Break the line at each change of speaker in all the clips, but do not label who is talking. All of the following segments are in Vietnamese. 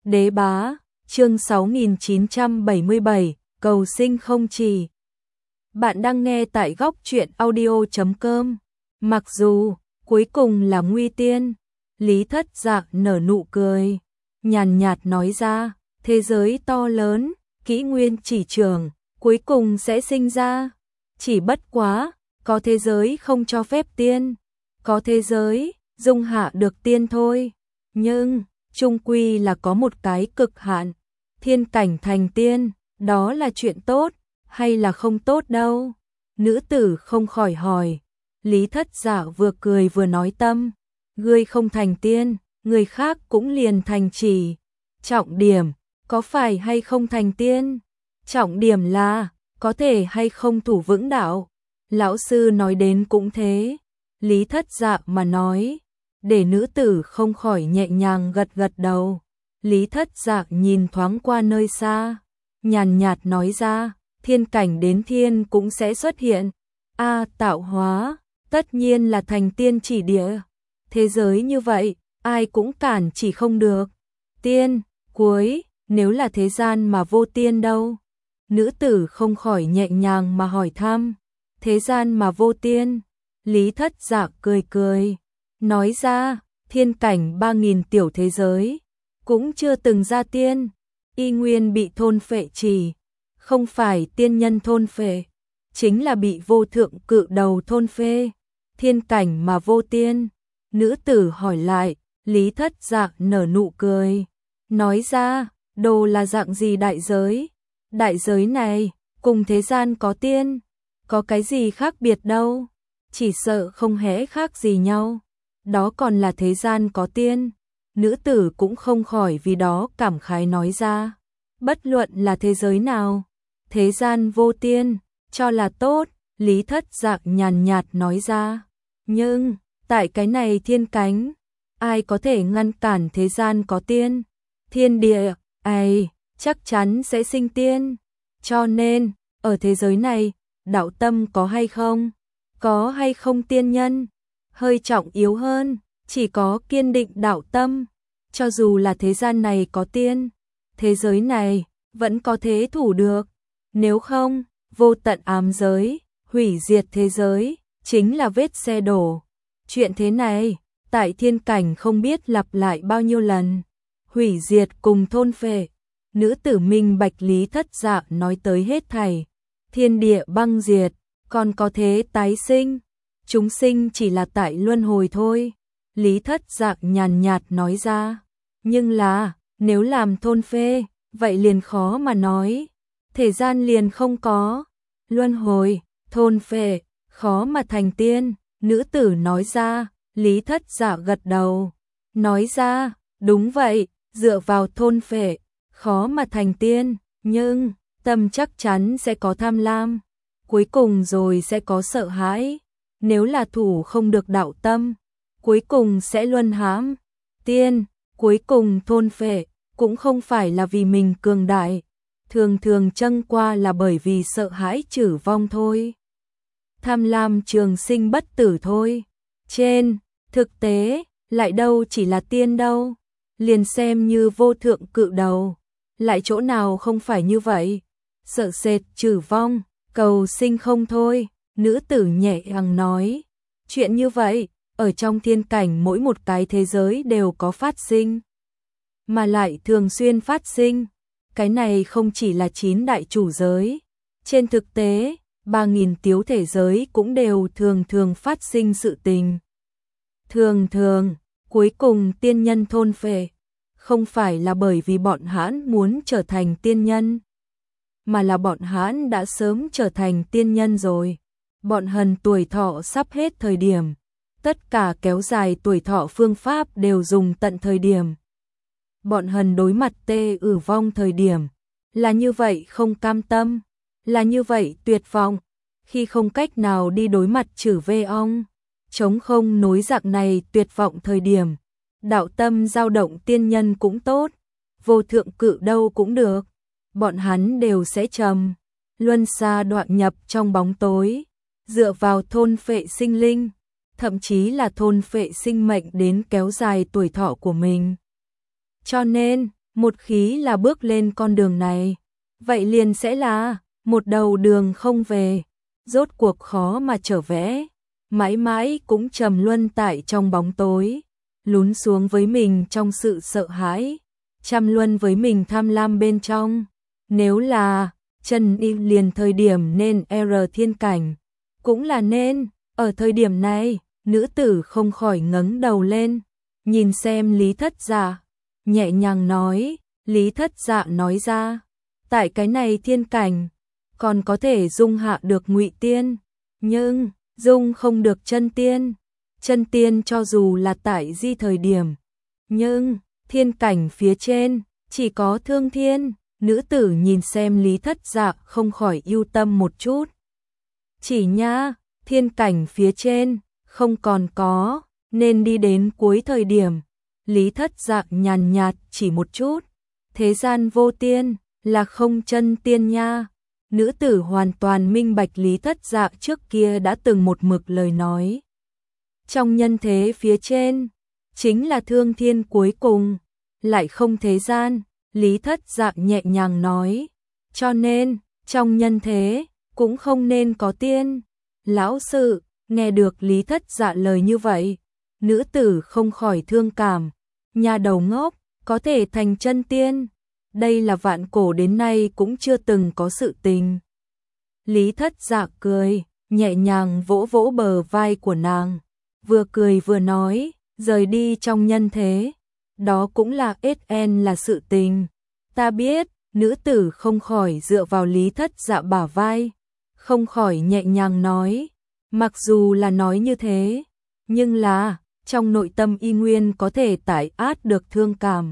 Đế bá, chương 6977, cầu sinh không trì. Bạn đang nghe tại góc truyện audio.com. Mặc dù, cuối cùng là nguy tiên, Lý Thất Dạ nở nụ cười, nhàn nhạt nói ra, thế giới to lớn, kỷ nguyên chỉ trường, cuối cùng sẽ sinh ra. Chỉ bất quá, có thế giới không cho phép tiên, có thế giới, dung hạ được tiên thôi. Nhưng, chung quy là có một cái cực hạn, thiên cảnh thành tiên, đó là chuyện tốt, hay là không tốt đâu? Nữ tử không khỏi hỏi. Lý Thất Dạ vừa cười vừa nói tâm, ngươi không thành tiên, người khác cũng liền thành trì. Trọng điểm, có phải hay không thành tiên? Trọng điểm là, có thể hay không thủ vững đạo. Lão sư nói đến cũng thế. Lý Thất Dạ mà nói, để nữ tử không khỏi nhẹ nhàng gật gật đầu. Lý Thất Dạ nhìn thoáng qua nơi xa, nhàn nhạt nói ra, thiên cảnh đến thiên cũng sẽ xuất hiện. Tạo hóa, tất nhiên là thành tiên chỉ địa. Thế giới như vậy, ai cũng cản chỉ không được. Tiên, cuối, nếu là thế gian mà vô tiên đâu? Nữ tử không khỏi nhẹ nhàng mà hỏi thăm. Thế gian mà vô tiên? Lý Thất Dạ cười cười, nói ra, thiên cảnh 3000 tiểu thế giới, cũng chưa từng ra tiên, y nguyên bị thôn phệ trì, không phải tiên nhân thôn phệ, chính là bị vô thượng cự đầu thôn phệ. Thiên cảnh mà vô tiên? Nữ tử hỏi lại. Lý Thất Dạ nở nụ cười, nói ra, đồ là dạng gì đại giới? Đại giới này, cùng thế gian có tiên, có cái gì khác biệt đâu? Chỉ sợ không hễ khác gì nhau. Đó còn là thế gian có tiên. Nữ tử cũng không khỏi vì đó cảm khái nói ra. Bất luận là thế giới nào, thế gian vô tiên, cho là tốt. Lý Thất Dạ nhàn nhạt nói ra. Nhưng, tại cái này thiên cánh, ai có thể ngăn cản thế gian có tiên? Thiên địa, ai, chắc chắn sẽ sinh tiên. Cho nên, ở thế giới này, đạo tâm có hay không? Có hay không tiên nhân? Hơi trọng yếu hơn, chỉ có kiên định đạo tâm. Cho dù là thế gian này có tiên, thế giới này vẫn có thế thủ được. Nếu không, vô tận ám giới, hủy diệt thế giới, chính là vết xe đổ. Chuyện thế này, tại thiên cảnh không biết lặp lại bao nhiêu lần. Hủy diệt cùng thôn phệ. Nữ tử minh bạch Lý Thất Dạ nói tới hết thảy. Thiên địa băng diệt, còn có thế tái sinh. Chúng sinh chỉ là tại luân hồi thôi. Lý Thất Dạ nhàn nhạt nói ra. Nhưng là, nếu làm thôn phệ, vậy liền khó mà nói. Thế gian liền không có. Luân hồi, thôn phệ, khó mà thành tiên. Nữ tử nói ra. Lý Thất Dạ gật đầu, nói ra, đúng vậy, dựa vào thôn phệ, khó mà thành tiên, nhưng tâm chắc chắn sẽ có tham lam, cuối cùng rồi sẽ có sợ hãi, nếu là thủ không được đạo tâm, cuối cùng sẽ luân hãm. Tiên, cuối cùng thôn phệ, cũng không phải là vì mình cường đại, thường thường chăng qua là bởi vì sợ hãi trừ vong thôi. Tham lam trường sinh bất tử thôi. Trên thực tế, lại đâu chỉ là tiên đâu, liền xem như vô thượng cự đầu, lại chỗ nào không phải như vậy, sợ sệt trừ vong, cầu sinh không thôi. Nữ tử nhẹ nhàng nói, chuyện như vậy, ở trong thiên cảnh mỗi một cái thế giới đều có phát sinh, mà lại thường xuyên phát sinh, cái này không chỉ là 9 đại chủ giới, trên thực tế, 3000 tiếu thể giới cũng đều thường thường phát sinh sự tình. Thường thường, cuối cùng tiên nhân thôn phệ, không phải là bởi vì bọn hãn muốn trở thành tiên nhân, mà là bọn hãn đã sớm trở thành tiên nhân rồi. Bọn hần tuổi thọ sắp hết thời điểm, tất cả kéo dài tuổi thọ phương pháp đều dùng tận thời điểm. Bọn hần đối mặt vong thời điểm, là như vậy không cam tâm, là như vậy tuyệt vọng, khi không cách nào đi đối mặt trừ ong. Chống không nối dạng này tuyệt vọng thời điểm, đạo tâm dao động tiên nhân cũng tốt, vô thượng cự đâu cũng được, bọn hắn đều sẽ trầm, luân xa đoạn nhập trong bóng tối, dựa vào thôn phệ sinh linh, thậm chí là thôn phệ sinh mệnh đến kéo dài tuổi thọ của mình. Cho nên, một khí là bước lên con đường này, vậy liền sẽ là một đầu đường không về, rốt cuộc khó mà trở về, mãi mãi cũng trầm luân tại trong bóng tối, lún xuống với mình trong sự sợ hãi, trầm luân với mình tham lam bên trong. Nếu là Trần Y liền thời điểm nên thiên cảnh, cũng là nên, ở thời điểm này, nữ tử không khỏi ngẩng đầu lên, nhìn xem Lý Thất Dạ, nhẹ nhàng nói, Lý Thất Dạ nói ra, tại cái này thiên cảnh, còn có thể dung hạ được Ngụy Tiên, nhưng dung không được chân tiên. Chân tiên cho dù là tại di thời điểm, nhưng thiên cảnh phía trên chỉ có Thương Thiên. Nữ tử nhìn xem Lý Thất Dạ không khỏi ưu tâm một chút. Chỉ nha, thiên cảnh phía trên không còn có, nên đi đến cuối thời điểm. Lý Thất Dạ nhàn nhạt chỉ một chút, thế gian vô tiên là không chân tiên nha. Nữ tử hoàn toàn minh bạch Lý Thất Dạ trước kia đã từng một mực lời nói. Trong nhân thế phía trên, chính là Thương Thiên cuối cùng, lại không thế gian. Lý Thất Dạ nhẹ nhàng nói, cho nên, trong nhân thế, cũng không nên có tiên. Lão sư, nghe được Lý Thất Dạ lời như vậy, nữ tử không khỏi thương cảm, nhà đầu ngốc, có thể thành chân tiên, đây là vạn cổ đến nay cũng chưa từng có sự tình. Lý Thất Dạ cười, nhẹ nhàng vỗ vỗ bờ vai của nàng, vừa cười vừa nói, rời đi trong nhân thế. Đó cũng là SN là sự tình. Ta biết, nữ tử không khỏi dựa vào Lý Thất Dạ bả vai, không khỏi nhẹ nhàng nói, mặc dù là nói như thế, nhưng là, trong nội tâm y nguyên có thể tải át được thương cảm.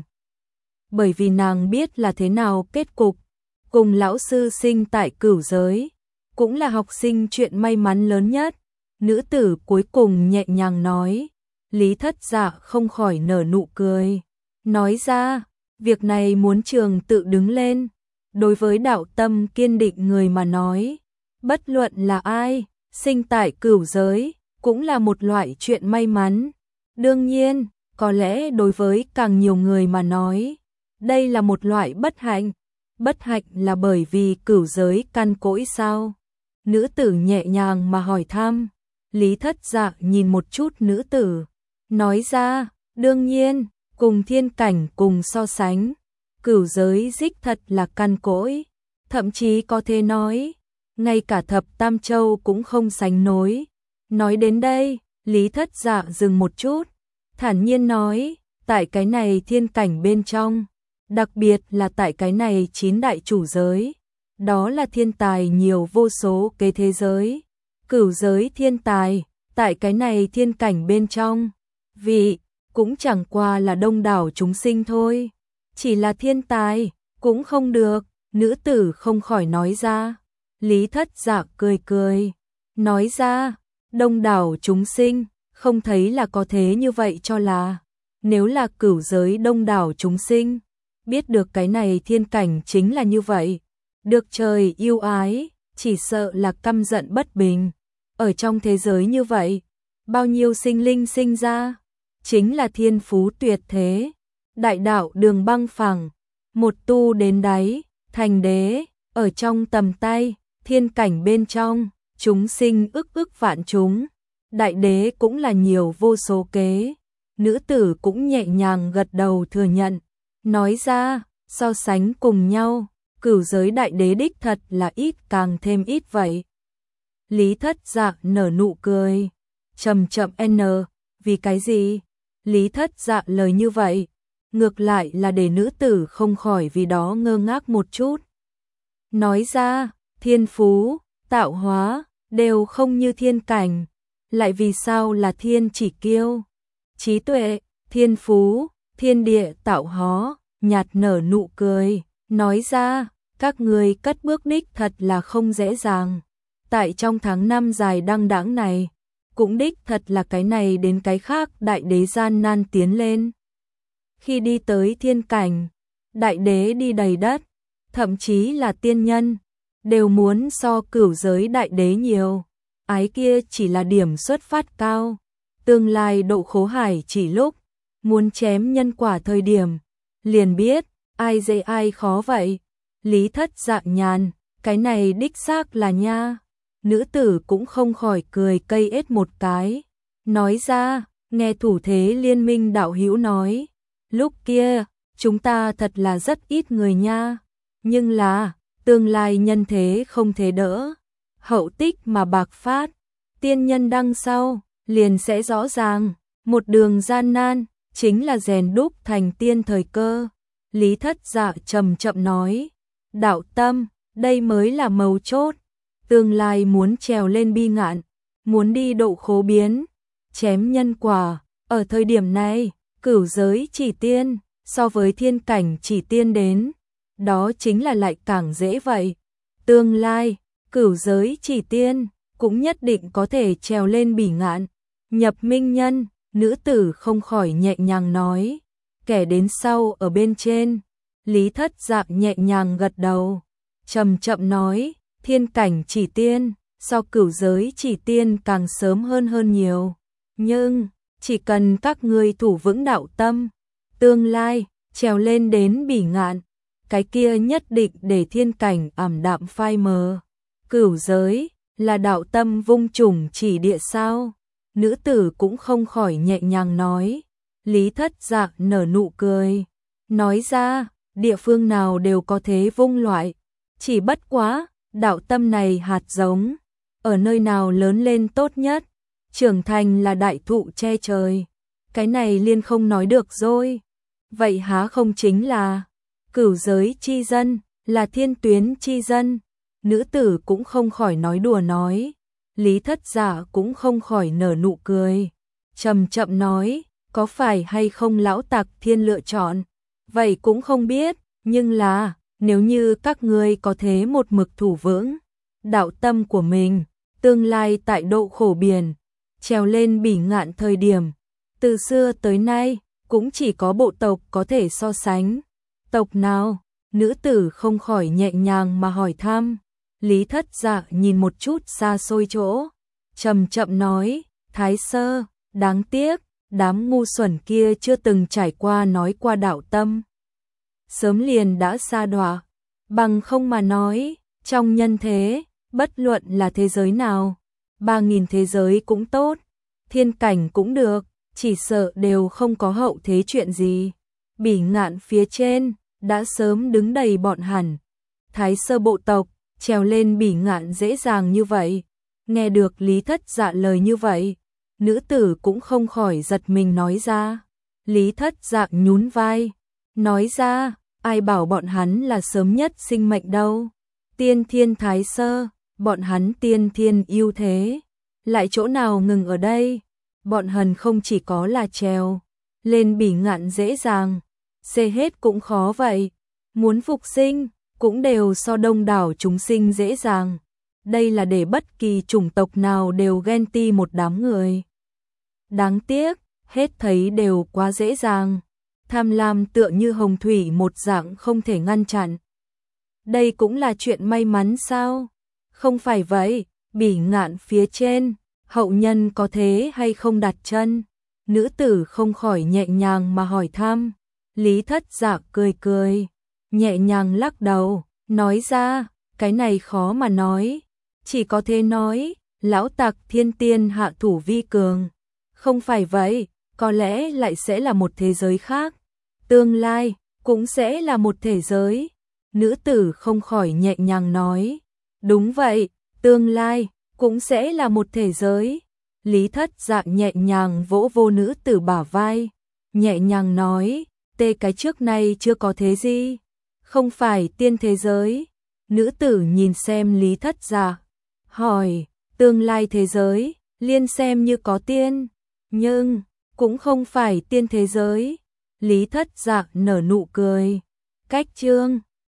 Bởi vì nàng biết là thế nào kết cục, cùng lão sư sinh tại cửu giới, cũng là học sinh chuyện may mắn lớn nhất. Nữ tử cuối cùng nhẹ nhàng nói, Lý Thất Dạ không khỏi nở nụ cười, nói ra, việc này muốn trường tự đứng lên. Đối với đạo tâm kiên định người mà nói, bất luận là ai, sinh tại cửu giới, cũng là một loại chuyện may mắn. Đương nhiên, có lẽ đối với càng nhiều người mà nói, đây là một loại bất hạnh. Bất hạnh là bởi vì cửu giới căn cỗi sao? Nữ tử nhẹ nhàng mà hỏi thăm. Lý Thất Dạ nhìn một chút nữ tử, nói ra, đương nhiên, cùng thiên cảnh cùng so sánh, cửu giới đích thật là căn cỗi, thậm chí có thể nói, ngay cả thập tam châu cũng không sánh nối. Nói đến đây, Lý Thất Dạ dừng một chút, thản nhiên nói, tại cái này thiên cảnh bên trong, đặc biệt là tại cái này 9 đại chủ giới, đó là thiên tài nhiều vô số cái thế giới, cửu giới thiên tài, tại cái này thiên cảnh bên trong, vì cũng chẳng qua là đông đảo chúng sinh thôi, chỉ là thiên tài, cũng không được, nữ tử không khỏi nói ra. Lý Thất Dạ cười cười, nói ra, đông đảo chúng sinh, không thấy là có thế như vậy cho là, nếu là cửu giới đông đảo chúng sinh, biết được cái này thiên cảnh chính là như vậy, được trời yêu ái, chỉ sợ là căm giận bất bình. Ở trong thế giới như vậy, bao nhiêu sinh linh sinh ra, chính là thiên phú tuyệt thế, đại đạo đường băng phẳng, một tu đến đáy, thành đế, ở trong tầm tay, thiên cảnh bên trong, chúng sinh ức vạn chúng, đại đế cũng là nhiều vô số kế. Nữ tử cũng nhẹ nhàng gật đầu thừa nhận, nói ra, so sánh cùng nhau, cửu giới đại đế đích thật là ít càng thêm ít vậy. Lý Thất Dạ nở nụ cười, chậm vì cái gì? Lý Thất Dạ lời như vậy, ngược lại là để nữ tử không khỏi vì đó ngơ ngác một chút. Nói ra, thiên phú, tạo hóa, đều không như thiên cảnh, lại vì sao là thiên chỉ kiêu? Trí tuệ, thiên phú, thiên địa tạo hóa, nhạt nở nụ cười, nói ra, các người cất bước đích thật là không dễ dàng. Tại trong tháng năm dài đăng đẵng này, cũng đích thật là cái này đến cái khác đại đế gian nan tiến lên. Khi đi tới thiên cảnh, đại đế đi đầy đất, thậm chí là tiên nhân, đều muốn so cửu giới đại đế nhiều. Ái kia chỉ là điểm xuất phát cao, tương lai độ khổ hải chỉ lúc, muốn chém nhân quả thời điểm, liền biết, ai dễ ai khó vậy? Lý Thất Dạ nhàn, cái này đích xác là nha. Nữ tử cũng không khỏi cười cây ết một cái. Nói ra, nghe thủ thế liên minh đạo hữu nói. Lúc kia, chúng ta thật là rất ít người nha. Nhưng là, tương lai nhân thế không thể đỡ. Hậu tích mà bạc phát. Tiên nhân đằng sau, liền sẽ rõ ràng. Một đường gian nan, chính là rèn đúc thành tiên thời cơ. Lý Thất Dạ chậm chậm nói. Đạo tâm, đây mới là mấu chốt. Tương lai muốn trèo lên bi ngạn, muốn đi độ khố biến, chém nhân quả. Ở thời điểm này, cửu giới chỉ tiên, so với thiên cảnh chỉ tiên đến, đó chính là lại càng dễ vậy. Tương lai, cửu giới chỉ tiên, cũng nhất định có thể trèo lên bỉ ngạn, nhập minh nhân. Nữ tử không khỏi nhẹ nhàng nói. Kẻ đến sau ở bên trên. Lý Thất Dạ nhẹ nhàng gật đầu, chậm chậm nói. Thiên cảnh chỉ tiên, so cửu giới chỉ tiên càng sớm hơn nhiều. Nhưng, chỉ cần các ngươi thủ vững đạo tâm, tương lai, trèo lên đến bỉ ngạn, cái kia nhất định để thiên cảnh ảm đạm phai mờ. Cửu giới, là đạo tâm vung trùng chỉ địa sao? Nữ tử cũng không khỏi nhẹ nhàng nói. Lý Thất Dạ nở nụ cười, nói ra, địa phương nào đều có thế vung loại, chỉ bất quá, đạo tâm này hạt giống, ở nơi nào lớn lên tốt nhất, trưởng thành là đại thụ che trời. Cái này liên không nói được rồi. Vậy há không chính là cửu giới chi dân, là thiên tuyến chi dân? Nữ tử cũng không khỏi nói đùa nói. Lý Thất Dạ cũng không khỏi nở nụ cười, chậm chậm nói, có phải hay không lão tặc thiên lựa chọn? Vậy cũng không biết, nhưng là, nếu như các ngươi có thế một mực thủ vững đạo tâm của mình, tương lai tại độ khổ biển, trèo lên bỉ ngạn thời điểm, từ xưa tới nay, cũng chỉ có bộ tộc có thể so sánh. Tộc nào? Nữ tử không khỏi nhẹ nhàng mà hỏi thăm. Lý Thất Dạ nhìn một chút xa xôi chỗ, chậm chậm nói, Thái Sơ, đáng tiếc, đám ngu xuẩn kia chưa từng trải qua nói qua đạo tâm. Sớm liền đã sa đọa, bằng không mà nói, trong nhân thế, bất luận là thế giới nào, 3.000 thế giới cũng tốt, thiên cảnh cũng được, chỉ sợ đều không có hậu thế chuyện gì. Bỉ ngạn phía trên, đã sớm đứng đầy bọn hẳn. Thái Sơ bộ tộc, trèo lên bỉ ngạn dễ dàng như vậy. Nghe được Lý Thất Dạ lời như vậy, nữ tử cũng không khỏi giật mình nói ra. Lý Thất Dạ nhún vai, nói ra, ai bảo bọn hắn là sớm nhất sinh mệnh đâu. Tiên thiên Thái Sơ, bọn hắn tiên thiên ưu thế, lại chỗ nào ngừng ở đây. Bọn hần không chỉ có là trèo lên bỉ ngạn dễ dàng, xê hết cũng khó vậy. Muốn phục sinh, cũng đều so đông đảo chúng sinh dễ dàng. Đây là để bất kỳ chủng tộc nào đều ghen ti một đám người. Đáng tiếc, hết thấy đều quá dễ dàng. Tham lam tựa như hồng thủy một dạng không thể ngăn chặn. Đây cũng là chuyện may mắn sao? Không phải vậy, bỉ ngạn phía trên, hậu nhân có thế hay không đặt chân? Nữ tử không khỏi nhẹ nhàng mà hỏi thăm. Lý Thất Dạ cười cười, nhẹ nhàng lắc đầu, nói ra, cái này khó mà nói. Chỉ có thể nói, lão tặc thiên tiên hạ thủ vi cường. Không phải vậy, có lẽ lại sẽ là một thế giới khác. Tương lai, cũng sẽ là một thế giới. Nữ tử không khỏi nhẹ nhàng nói. Đúng vậy, tương lai, cũng sẽ là một thế giới. Lý Thất Dạ nhẹ nhàng vỗ vô nữ tử bả vai. Nhẹ nhàng nói, tê cái trước này chưa có thế gì. Không phải tiên thế giới. Nữ tử nhìn xem Lý Thất Dạ, hỏi, tương lai thế giới, liên xem như có tiên, nhưng, cũng không phải tiên thế giới. Lý Thất Dạ nở nụ cười. Cách chương